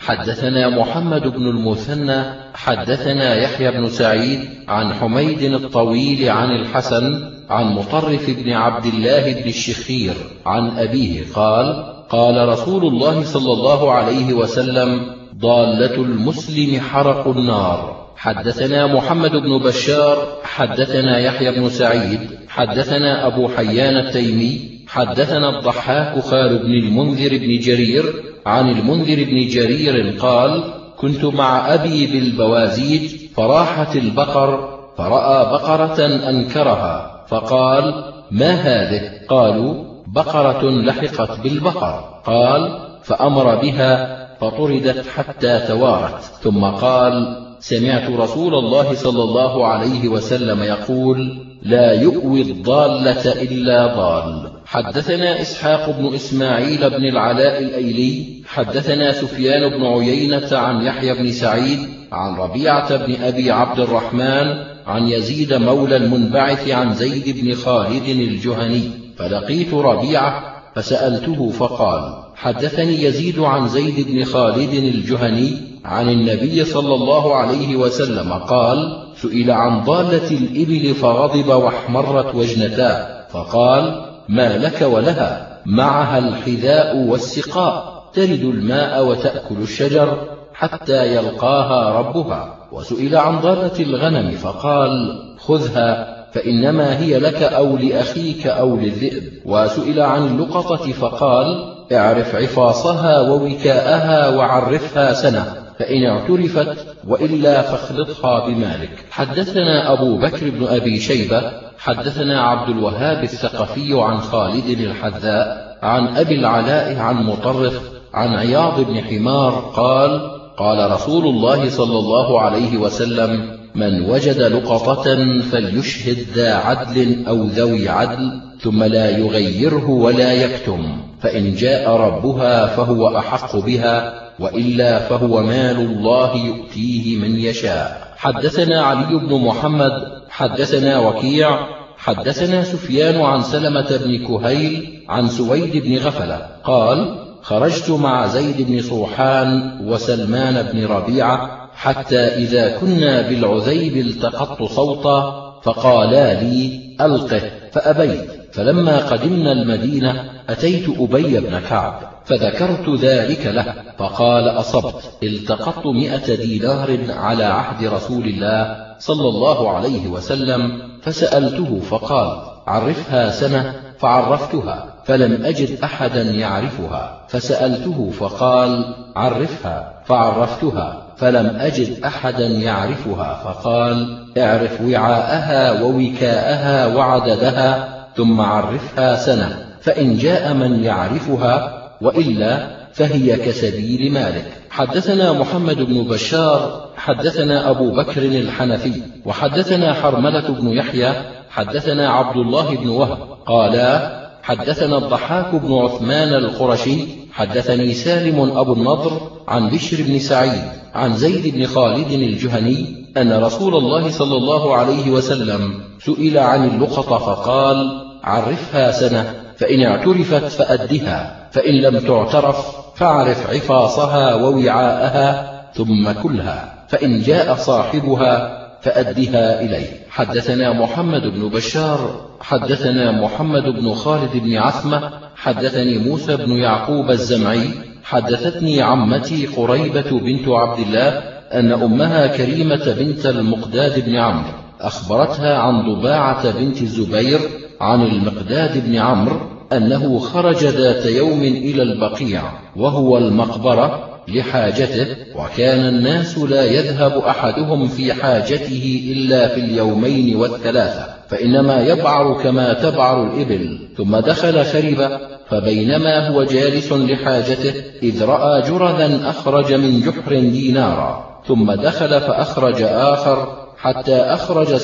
حدثنا محمد بن المثنى حدثنا يحيى بن سعيد عن حميد الطويل عن الحسن عن مطرف بن عبد الله بن الشخير عن أبيه قال: قال رسول الله صلى الله عليه وسلم: ضالة المسلم حرق النار. حدثنا محمد بن بشار حدثنا يحيى بن سعيد حدثنا أبو حيان التيمي حدثنا الضحاك خال بن المنذر بن جرير عن المنذر بن جرير قال: كنت مع أبي بالبوازيج فراحت البقر فرأى بقرة أنكرها فقال: ما هذه؟ قالوا: بقرة لحقت بالبقر. قال: فأمر بها فطردت حتى توارت، ثم قال: سمعت رسول الله صلى الله عليه وسلم يقول: لا يؤوي الضالة إلا ضال. حدثنا إسحاق بن إسماعيل بن العلاء الأيلي حدثنا سفيان بن عيينة عن يحيى بن سعيد عن ربيعة بن أبي عبد الرحمن عن يزيد مولى المنبعث عن زيد بن خالد الجهني، فلقيت ربيعة فسألته فقال: حدثني يزيد عن زيد بن خالد الجهني عن النبي صلى الله عليه وسلم قال: سئل عن ضالة الإبل فغضب واحمرت وجنتاه، فقال: ما لك ولها؟ معها الحذاء والسقاء، ترد الماء وتأكل الشجر حتى يلقاها ربها. وسئل عن ضالة الغنم فقال: خذها فإنما هي لك أو لأخيك أو للذئب. وسئل عن اللقطة فقال: اعرف عفاصها ووكاءها وعرفها سنة، فإن اعترفت وإلا فاخلطها بمالك. حدثنا أبو بكر بن أبي شيبة حدثنا عبد الوهاب الثقفي عن خالد الحذاء عن أبي العلاء عن مطرف عن عياض بن حمار قال: قال رسول الله صلى الله عليه وسلم: من وجد لقطة فليشهد ذا عدل أو ذوي عدل، ثم لا يغيره ولا يكتم، فإن جاء ربها فهو أحق بها، وإلا فهو مال الله يؤتيه من يشاء. حدثنا علي بن محمد حدثنا وكيع حدثنا سفيان عن سلمة بن كهيل عن سويد بن غفلة قال: خرجت مع زيد بن صوحان وسلمان بن ربيعة حتى إذا كنا بالعذيب التقطت صوتا، فقالا لي: ألقه، فأبيت. فلما قدمنا المدينة أتيت أبي بن كعب فذكرت ذلك له، فقال: أصبت، التقطت 100 دينار على عهد رسول الله صلى الله عليه وسلم. فسألته فقال: عرفها سنة، فعرفتها فلم أجد أحدا يعرفها. فسألته فقال: عرفها، فعرفتها فلم أجد أحدا يعرفها. فقال: اعرف وعاءها ووكاءها وعددها، ثم عرفها سنة، فإن جاء من يعرفها وإلا فهي كسبيل مالك. حدثنا محمد بن بشار حدثنا أبو بكر الحنفي وحدثنا حرملة بن يحيى حدثنا عبد الله بن وهب قالا: حدثنا الضحاك بن عثمان القرشي حدثني سالم أبو النضر عن بشر بن سعيد عن زيد بن خالد الجهني أن رسول الله صلى الله عليه وسلم سئل عن اللقطة فقال: عرفها سنة، فإن اعترفت فأدها، فإن لم تعترف فاعرف عفاصها ووعاءها ثم كلها، فإن جاء صاحبها فأدها إليه. حدثنا محمد بن بشار حدثنا محمد بن خالد بن عثمة حدثني موسى بن يعقوب الزمعي حدثتني عمتي قريبة بنت عبد الله أن أمها كريمة بنت المقداد بن عمرو أخبرتها عن ضباعة بنت الزبير عن المقداد بن عمرو أنه خرج ذات يوم إلى البقيع وهو المقبرة لحاجته، وكان الناس لا يذهب أحدهم في حاجته إلا في اليومين والثلاثة، فإنما يبعر كما تبعر الإبل. ثم دخل خربة، فبينما هو جالس لحاجته إذ رأى جرذا أخرج من جحر دينارا، ثم دخل فأخرج آخر حتى أخرج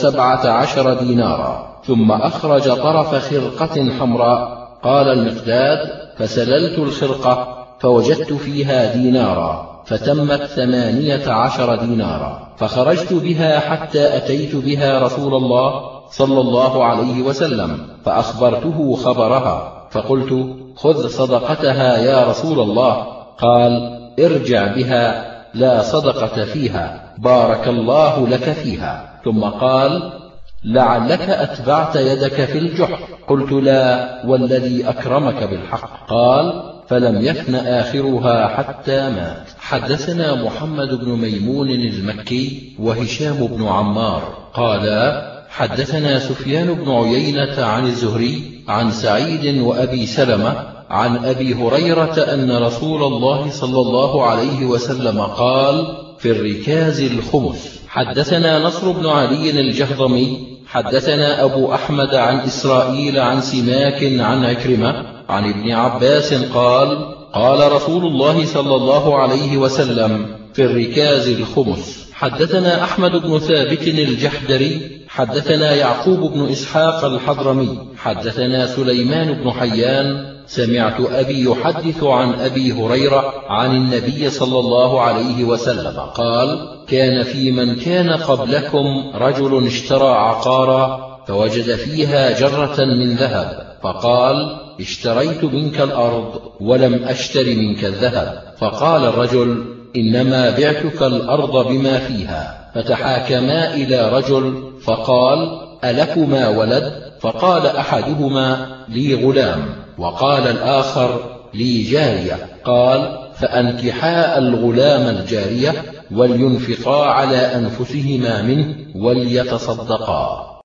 17 دينارا، ثم أخرج طرف خرقة حمراء. قال المقداد: فسللت الخرقة فوجدت فيها دينارا، فتمت 18 دينارا، فخرجت بها حتى أتيت بها رسول الله صلى الله عليه وسلم، فأخبرته خبرها، فقلت: خذ صدقتها يا رسول الله. قال: ارجع بها لا صدقة فيها، بارك الله لك فيها. ثم قال: لعلك أتبعت يدك في الجحر. قلت: لا، والذي أكرمك بالحق. قال: فلم يفن آخرها حتى مات. حدثنا محمد بن ميمون المكي وهشام بن عمار قالا: حدثنا سفيان بن عيينة عن الزهري عن سعيد وأبي سلمة عن أبي هريرة أن رسول الله صلى الله عليه وسلم قال: في الركاز الخمس. حدثنا نصر بن علي الجهضمي حدثنا أبو أحمد عن إسرائيل عن سماك عن عكرمة عن ابن عباس قال: قال رسول الله صلى الله عليه وسلم: في الركاز الخمس. حدثنا أحمد بن ثابت الجحدري حدثنا يعقوب بن إسحاق الحضرمي حدثنا سليمان بن حيان سمعت أبي يحدث عن أبي هريرة عن النبي صلى الله عليه وسلم قال: كان في من كان قبلكم رجل اشترى عقارا فوجد فيها جرة من ذهب، فقال: اشتريت منك الأرض ولم أشتر منك الذهب. فقال الرجل: إنما بعتك الأرض بما فيها. فتحاكما إلى رجل فقال: ألكما ولد؟ فقال أحدهما: لي غلام، وقال الآخر: لي جارية. قال: فأنكحا الغلام الجارية ولينفقا على أنفسهما منه وليتصدقا.